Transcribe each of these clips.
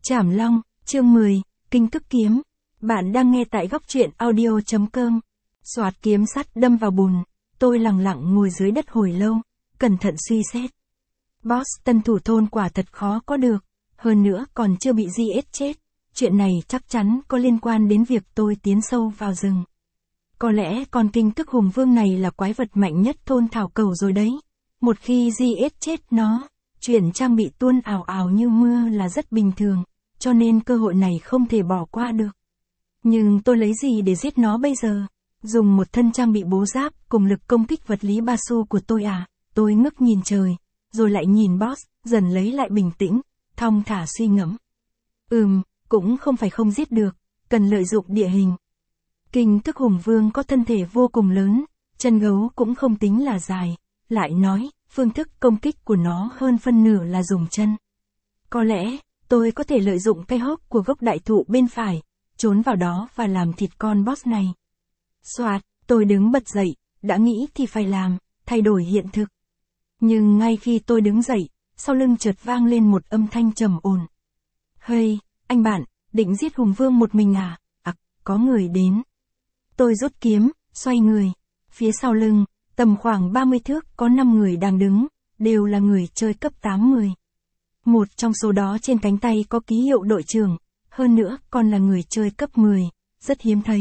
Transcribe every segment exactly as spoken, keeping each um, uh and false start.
Trảm Long, chương mười, Kinh Tức Kiếm. Bạn đang nghe tại góc truyện audio chấm com. Xoạt kiếm sắt đâm vào bùn, tôi lặng lặng ngồi dưới đất hồi lâu, cẩn thận suy xét. Boss tân thủ thôn quả thật khó có được, hơn nữa còn chưa bị giết chết. Chuyện này chắc chắn có liên quan đến việc tôi tiến sâu vào rừng. Có lẽ con Kinh Tức Hùng Vương này là quái vật mạnh nhất thôn Thảo Cầu rồi đấy. Một khi giết chết nó, chuyện trang bị tuôn ào ào như mưa là rất bình thường, cho nên cơ hội này không thể bỏ qua được. Nhưng tôi lấy gì để giết nó bây giờ? Dùng một thân trang bị bố giáp cùng lực công kích vật lý ba xu của tôi à? Tôi ngước nhìn trời, rồi lại nhìn boss, dần lấy lại bình tĩnh, thong thả suy ngẫm. Ừm, cũng không phải không giết được, cần lợi dụng địa hình. Kinh Tức Hùng Vương có thân thể vô cùng lớn, chân gấu cũng không tính là dài, lại nói, phương thức công kích của nó hơn phân nửa là dùng chân. Có lẽ, tôi có thể lợi dụng cây hốc của gốc đại thụ bên phải, trốn vào đó và làm thịt con boss này. Soạt, tôi đứng bật dậy, đã nghĩ thì phải làm, thay đổi hiện thực. Nhưng ngay khi tôi đứng dậy, sau lưng chợt vang lên một âm thanh trầm ổn. Hey, anh bạn, định giết Hùng Vương một mình à? À, có người đến. Tôi rút kiếm, xoay người. Phía sau lưng, tầm khoảng ba mươi thước có năm người đang đứng, đều là người chơi cấp tám mươi. Một trong số đó trên cánh tay có ký hiệu đội trưởng, hơn nữa còn là người chơi cấp mười, rất hiếm thấy.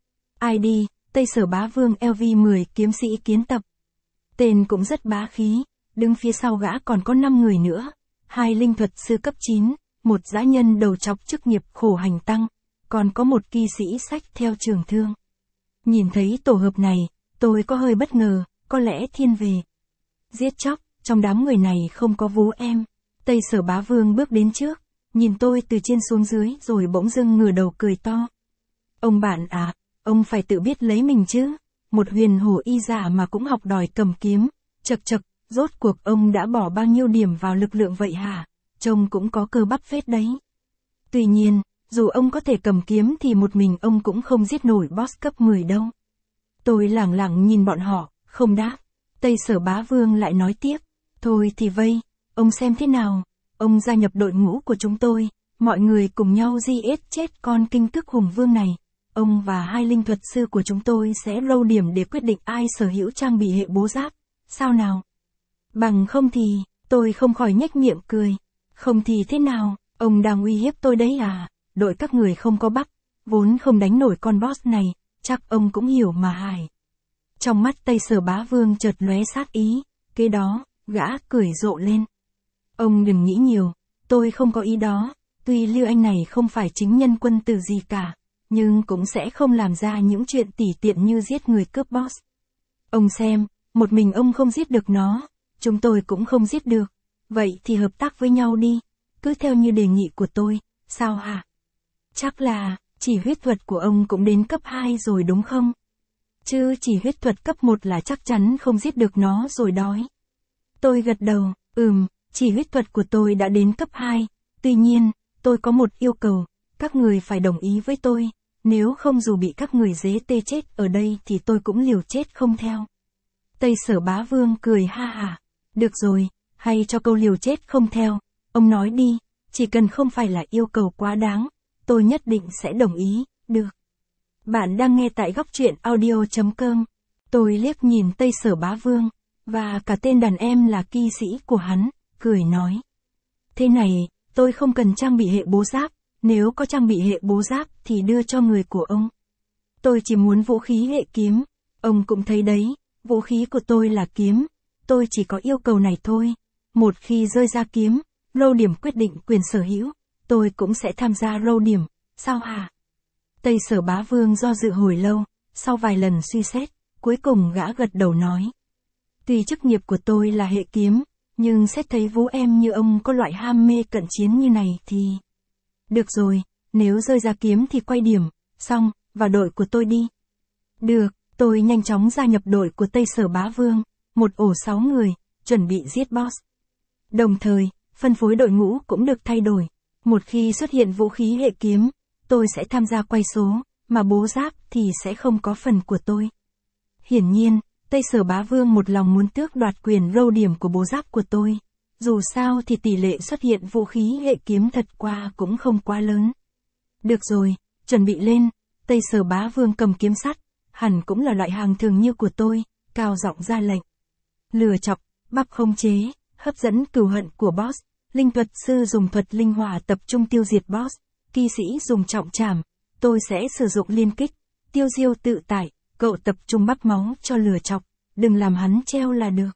i đê, Tây Sở Bá Vương L V mười kiếm sĩ kiến tập. Tên cũng rất bá khí, đứng phía sau gã còn có năm người nữa, hai linh thuật sư cấp chín, một dã nhân đầu trọc chức nghiệp khổ hành tăng, còn có một kỳ sĩ sách theo trường thương. Nhìn thấy tổ hợp này, tôi có hơi bất ngờ, có lẽ thiên về giết chóc, trong đám người này không có Vú Em. Tây Sở Bá Vương bước đến trước, nhìn tôi từ trên xuống dưới rồi bỗng dưng ngửa đầu cười to. Ông bạn à, ông phải tự biết lấy mình chứ, một huyền hổ y giả mà cũng học đòi cầm kiếm, chật chật, rốt cuộc ông đã bỏ bao nhiêu điểm vào lực lượng vậy hả, trông cũng có cơ bắp phết đấy. Tuy nhiên, dù ông có thể cầm kiếm thì một mình ông cũng không giết nổi boss cấp mười đâu. Tôi lẳng lặng nhìn bọn họ, không đáp. Tây Sở Bá Vương lại nói tiếp, thôi thì vây, ông xem thế nào, ông gia nhập đội ngũ của chúng tôi, mọi người cùng nhau giết chết con Kinh Tức Hùng Vương này. Ông và hai linh thuật sư của chúng tôi sẽ roll điểm để quyết định ai sở hữu trang bị hệ bố giáp, sao nào? Bằng không thì, tôi không khỏi nhếch miệng cười. Không thì thế nào, ông đang uy hiếp tôi đấy à? Đội các người không có bắp, vốn không đánh nổi con boss này, chắc ông cũng hiểu mà hài. Trong mắt Tây Sở Bá Vương chợt lóe sát ý, kế đó, gã cười rộ lên. Ông đừng nghĩ nhiều, tôi không có ý đó, tuy Lưu Anh này không phải chính nhân quân tử gì cả, nhưng cũng sẽ không làm ra những chuyện tỉ tiện như giết người cướp boss. Ông xem, một mình ông không giết được nó, chúng tôi cũng không giết được, vậy thì hợp tác với nhau đi, cứ theo như đề nghị của tôi, sao hả? Chắc là, chỉ huyết thuật của ông cũng đến cấp hai rồi đúng không? Chứ chỉ huyết thuật cấp một là chắc chắn không giết được nó rồi đói. Tôi gật đầu, ừm, chỉ huyết thuật của tôi đã đến cấp hai, tuy nhiên, tôi có một yêu cầu, các người phải đồng ý với tôi, nếu không dù bị các người dế tê chết ở đây thì tôi cũng liều chết không theo. Tây Sở Bá Vương cười ha hả, được rồi, hay cho câu liều chết không theo, ông nói đi, chỉ cần không phải là yêu cầu quá đáng, tôi nhất định sẽ đồng ý, được. Bạn đang nghe tại góc truyện audio chấm com. Tôi liếc nhìn Tây Sở Bá Vương, và cả tên đàn em là kỳ sĩ của hắn, cười nói. Thế này, tôi không cần trang bị hệ bố giáp, nếu có trang bị hệ bố giáp thì đưa cho người của ông. Tôi chỉ muốn vũ khí hệ kiếm, ông cũng thấy đấy, vũ khí của tôi là kiếm, tôi chỉ có yêu cầu này thôi. Một khi rơi ra kiếm, roll điểm quyết định quyền sở hữu, tôi cũng sẽ tham gia roll điểm, sao hả? Tây Sở Bá Vương do dự hồi lâu, sau vài lần suy xét, cuối cùng gã gật đầu nói. Tuy chức nghiệp của tôi là hệ kiếm, nhưng xét thấy Vú Em như ông có loại ham mê cận chiến như này thì... Được rồi, nếu rơi ra kiếm thì quay điểm, xong, vào đội của tôi đi. Được, tôi nhanh chóng gia nhập đội của Tây Sở Bá Vương, một ổ sáu người, chuẩn bị giết boss. Đồng thời, phân phối đội ngũ cũng được thay đổi. Một khi xuất hiện vũ khí hệ kiếm, tôi sẽ tham gia quay số, mà bố giáp thì sẽ không có phần của tôi. Hiển nhiên, Tây Sở Bá Vương một lòng muốn tước đoạt quyền roll điểm của bố giáp của tôi. Dù sao thì tỷ lệ xuất hiện vũ khí hệ kiếm thật qua cũng không quá lớn. Được rồi, chuẩn bị lên, Tây Sở Bá Vương cầm kiếm sắt, hẳn cũng là loại hàng thường như của tôi, cao giọng ra lệnh. Lừa chọc, bắp không chế, hấp dẫn cừu hận của boss, linh thuật sư dùng thuật linh hỏa tập trung tiêu diệt boss, kỳ sĩ dùng trọng trảm, tôi sẽ sử dụng liên kích, tiêu diêu tự tại, cậu tập trung bắp máu cho lừa chọc, đừng làm hắn treo là được.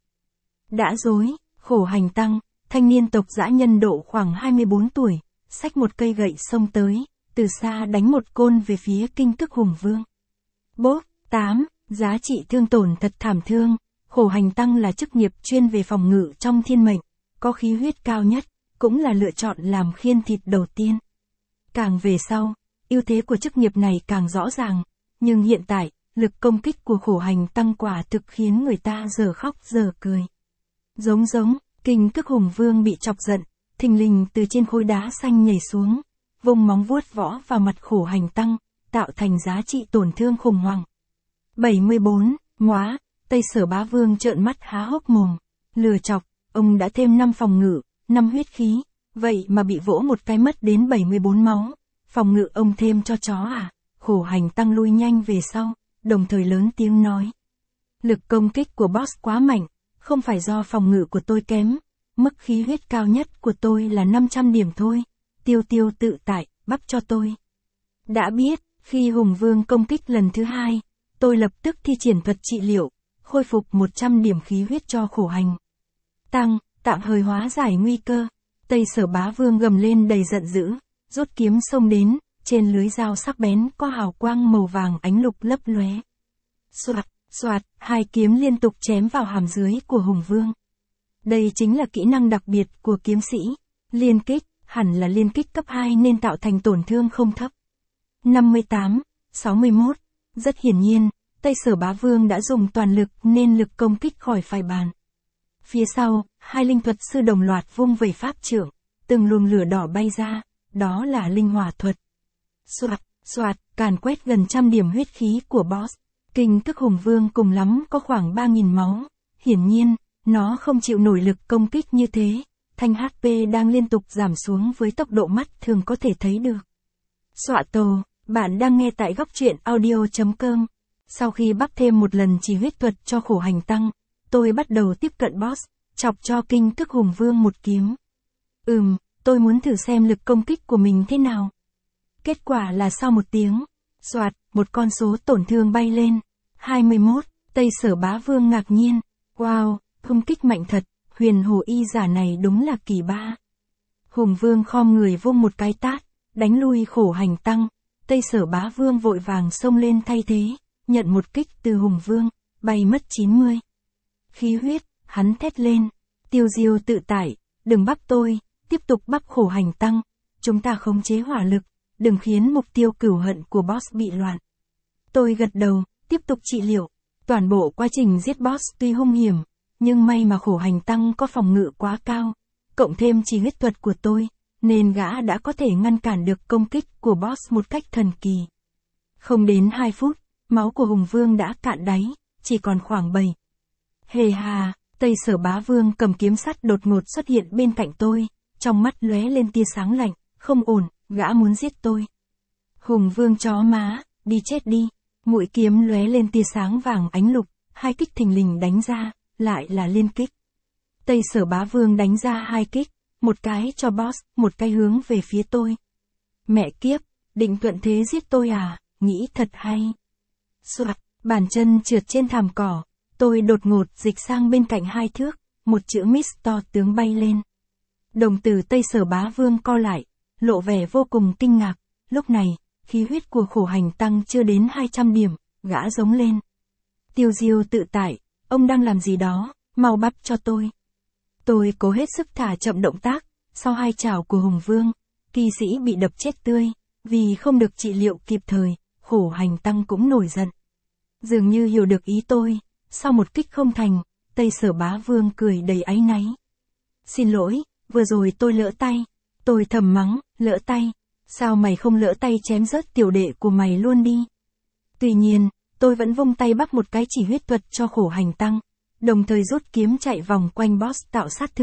Đã dối, khổ hành tăng, thanh niên tộc dã nhân độ khoảng hai mươi bốn tuổi, xách một cây gậy xông tới, từ xa đánh một côn về phía kinh tức hùng vương. Bốp, tám, giá trị thương tổn thật thảm thương, khổ hành tăng là chức nghiệp chuyên về phòng ngự trong thiên mệnh, có khí huyết cao nhất, cũng là lựa chọn làm khiên thịt đầu tiên. Càng về sau, ưu thế của chức nghiệp này càng rõ ràng, nhưng hiện tại, lực công kích của khổ hành tăng quả thực khiến người ta giờ khóc giờ cười. Giống giống, kinh tức hùng vương bị chọc giận, thình lình từ trên khối đá xanh nhảy xuống, vung móng vuốt võ vào mặt khổ hành tăng, tạo thành giá trị tổn thương khủng hoảng. bảy mươi bốn, ngóa, Tây Sở Bá Vương trợn mắt há hốc mồm, lừa chọc, ông đã thêm năm phòng ngự, năm huyết khí, vậy mà bị vỗ một cái mất đến bảy mươi bốn máu, phòng ngự ông thêm cho chó à, khổ hành tăng lui nhanh về sau, đồng thời lớn tiếng nói. Lực công kích của boss quá mạnh, không phải do phòng ngự của tôi kém, mức khí huyết cao nhất của tôi là năm trăm điểm thôi, tiêu tiêu tự tại, bắp cho tôi. Đã biết, khi hùng vương công kích lần thứ hai, tôi lập tức thi triển thuật trị liệu, khôi phục một trăm điểm khí huyết cho khổ hành tăng, tạm thời hóa giải nguy cơ. Tây Sở Bá Vương gầm lên đầy giận dữ, rút kiếm xông đến, trên lưới dao sắc bén có hào quang màu vàng ánh lục lấp lóe. Xoạt, xoạt, hai kiếm liên tục chém vào hàm dưới của hùng vương. Đây chính là kỹ năng đặc biệt của kiếm sĩ, liên kích, hẳn là liên kích cấp hai nên tạo thành tổn thương không thấp. năm mươi tám, sáu mươi mốt, rất hiển nhiên, Tây Sở Bá Vương đã dùng toàn lực nên lực công kích khỏi phải bàn. Phía sau, hai linh thuật sư đồng loạt vung vẩy pháp trượng, từng luồng lửa đỏ bay ra, đó là linh hỏa thuật. Xoạt, xoạt, càn quét gần trăm điểm huyết khí của boss. Kinh tức hùng vương cùng lắm có khoảng ba nghìn máu. Hiển nhiên, nó không chịu nổi lực công kích như thế. Thanh hát pê đang liên tục giảm xuống với tốc độ mắt thường có thể thấy được. Xoạ tổ, bạn đang nghe tại góc truyện audio chấm com. Sau khi bắp thêm một lần chỉ huyết thuật cho khổ hành tăng, tôi bắt đầu tiếp cận boss, chọc cho kinh tức hùng vương một kiếm. Ừm, tôi muốn thử xem lực công kích của mình thế nào. Kết quả là sau một tiếng, soạt, một con số tổn thương bay lên. hai mươi mốt, Tây Sở Bá Vương ngạc nhiên. Wow, công kích mạnh thật, huyền hồ y giả này đúng là kỳ ba. Hùng Vương khom người vung một cái tát, đánh lui khổ hành tăng. Tây Sở Bá Vương vội vàng xông lên thay thế, nhận một kích từ Hùng Vương, bay mất chín mươi. Khí huyết, hắn thét lên. Tiêu diêu tự tại, đừng bắp tôi, tiếp tục bắp khổ hành tăng. Chúng ta khống chế hỏa lực, đừng khiến mục tiêu cửu hận của boss bị loạn. Tôi gật đầu, tiếp tục trị liệu. Toàn bộ quá trình giết boss tuy hung hiểm, nhưng may mà khổ hành tăng có phòng ngự quá cao, cộng thêm chỉ huyết thuật của tôi, nên gã đã có thể ngăn cản được công kích của boss một cách thần kỳ. Không đến hai phút, máu của Hùng Vương đã cạn đáy, chỉ còn khoảng bảy. Hề hà, Tây Sở Bá Vương cầm kiếm sắt đột ngột xuất hiện bên cạnh tôi, trong mắt lóe lên tia sáng lạnh, không ổn, gã muốn giết tôi. Hùng Vương chó má, đi chết đi. Mũi kiếm lóe lên tia sáng vàng ánh lục, hai kích thình lình đánh ra, lại là liên kích. Tây Sở Bá Vương đánh ra hai kích, một cái cho boss, một cái hướng về phía tôi. Mẹ kiếp, định thuận thế giết tôi à, nghĩ thật hay. Soạt, bàn chân trượt trên thảm cỏ, tôi đột ngột dịch sang bên cạnh hai thước, một chữ miss to tướng bay lên. Đồng tử Tây Sở Bá Vương co lại, lộ vẻ vô cùng kinh ngạc, lúc này, khí huyết của khổ hành tăng chưa đến hai trăm điểm, gã giống lên. Tiêu diêu tự tại, ông đang làm gì đó, mau bắp cho tôi. Tôi cố hết sức thả chậm động tác, sau hai chảo của Hùng Vương, kỳ sĩ bị đập chết tươi, vì không được trị liệu kịp thời, khổ hành tăng cũng nổi giận. Dường như hiểu được ý tôi, sau một kích không thành, Tây Sở Bá Vương cười đầy áy náy. Xin lỗi, vừa rồi tôi lỡ tay, tôi thầm mắng, lỡ tay. Sao mày không lỡ tay chém rớt tiểu đệ của mày luôn đi. Tuy nhiên, tôi vẫn vung tay bắt một cái chỉ huyết thuật cho khổ hành tăng, đồng thời rút kiếm chạy vòng quanh boss tạo sát thương,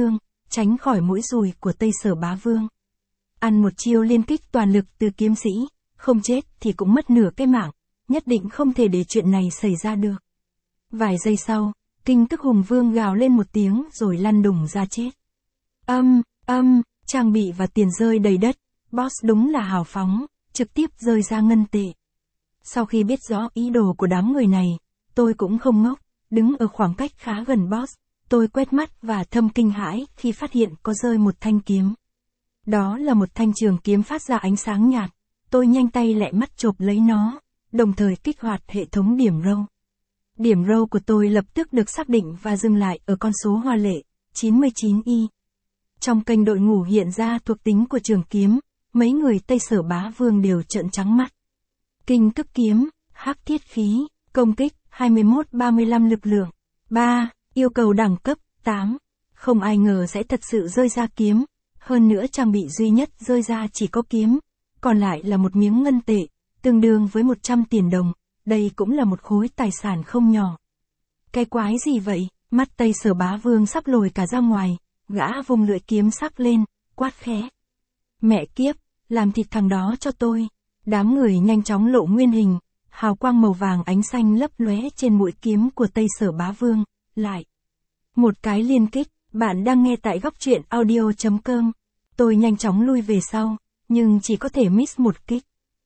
tránh khỏi mũi dùi của Tây Sở Bá Vương. Ăn một chiêu liên kích toàn lực từ kiếm sĩ, không chết thì cũng mất nửa cái mạng, nhất định không thể để chuyện này xảy ra được. Vài giây sau, Kinh Tức Hùng Vương gào lên một tiếng rồi lăn đùng ra chết. Âm, âm, trang bị và tiền rơi đầy đất, boss đúng là hào phóng, trực tiếp rơi ra ngân tệ. Sau khi biết rõ ý đồ của đám người này, tôi cũng không ngốc, đứng ở khoảng cách khá gần boss, tôi quét mắt và thầm kinh hãi khi phát hiện có rơi một thanh kiếm. Đó là một thanh trường kiếm phát ra ánh sáng nhạt, tôi nhanh tay lẹ mắt chộp lấy nó, đồng thời kích hoạt hệ thống điểm râu. Điểm râu của tôi lập tức được xác định và dừng lại ở con số hoa lệ, chín mươi chín y. Trong kênh đội ngũ hiện ra thuộc tính của trường kiếm, mấy người Tây Sở Bá Vương đều trợn trắng mắt. Kinh Tức Kiếm, hắc thiết khí, công kích, hai mươi mốt ba mươi lăm lực lượng. ba. Yêu cầu đẳng cấp, tám. Không ai ngờ sẽ thật sự rơi ra kiếm, hơn nữa trang bị duy nhất rơi ra chỉ có kiếm, còn lại là một miếng ngân tệ, tương đương với một trăm tiền đồng, đây cũng là một khối tài sản không nhỏ. Cái quái gì vậy, mắt Tây Sở Bá Vương sắp lồi cả ra ngoài, gã vùng lưỡi kiếm sắc lên, quát khẽ. Mẹ kiếp, làm thịt thằng đó cho tôi. Đám người nhanh chóng lộ nguyên hình, hào quang màu vàng ánh xanh lấp lóe trên mũi kiếm của Tây Sở Bá Vương, lại. Một cái liên kích, bạn đang nghe tại góc truyện audio.com. Tôi nhanh chóng lui về sau, nhưng chỉ có thể miss một kích.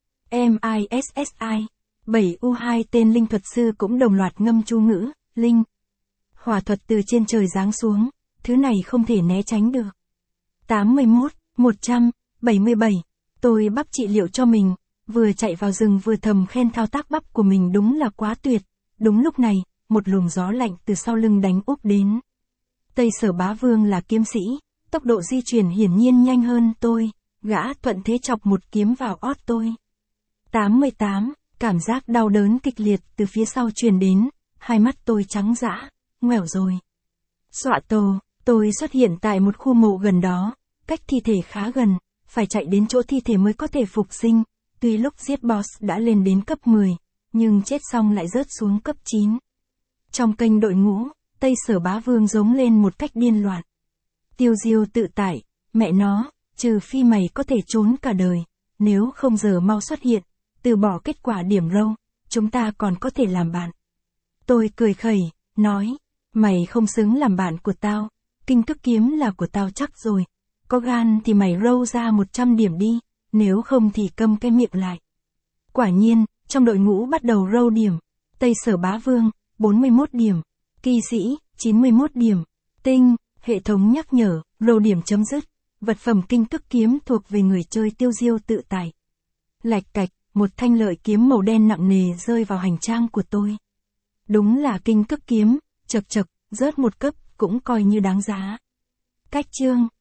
MISSI, bảy U hai tên linh thuật sư cũng đồng loạt ngâm chú ngữ, linh. Hỏa thuật từ trên trời giáng xuống, thứ này không thể né tránh được. tám mươi mốt, một trăm bảy mươi bảy, tôi bắp trị liệu cho mình, vừa chạy vào rừng vừa thầm khen thao tác bắp của mình đúng là quá tuyệt. Đúng lúc này, một luồng gió lạnh từ sau lưng đánh úp đến. Tây Sở Bá Vương là kiếm sĩ, tốc độ di chuyển hiển nhiên nhanh hơn tôi, gã thuận thế chọc một kiếm vào ót tôi. tám mươi tám, cảm giác đau đớn kịch liệt từ phía sau truyền đến, hai mắt tôi trắng dã, ngoẻo rồi. Dọa tổ, tôi xuất hiện tại một khu mộ gần đó, cách thi thể khá gần, phải chạy đến chỗ thi thể mới có thể phục sinh, tuy lúc giết boss đã lên đến cấp mười, nhưng chết xong lại rớt xuống cấp chín. Trong kênh đội ngũ, Tây Sở Bá Vương giống lên một cách điên loạn. Tiêu Diêu tự tại, mẹ nó, trừ phi mày có thể trốn cả đời, nếu không giờ mau xuất hiện, từ bỏ kết quả điểm râu, chúng ta còn có thể làm bạn. Tôi cười khẩy, nói, mày không xứng làm bạn của tao, Kinh Tức Kiếm là của tao chắc rồi, có gan thì mày râu ra một trăm điểm đi, nếu không thì câm cái miệng lại. Quả nhiên, trong đội ngũ bắt đầu râu điểm, Tây Sở Bá Vương, bốn mươi mốt điểm, Kỳ Sĩ, chín mươi mốt điểm, Tinh, hệ thống nhắc nhở, râu điểm chấm dứt, vật phẩm Kinh Tức Kiếm thuộc về người chơi Tiêu Diêu tự tại. Lạch cạch, một thanh lợi kiếm màu đen nặng nề rơi vào hành trang của tôi. Đúng là Kinh Tức Kiếm, chật chật, rớt một cấp, cũng coi như đáng giá. Cách chương.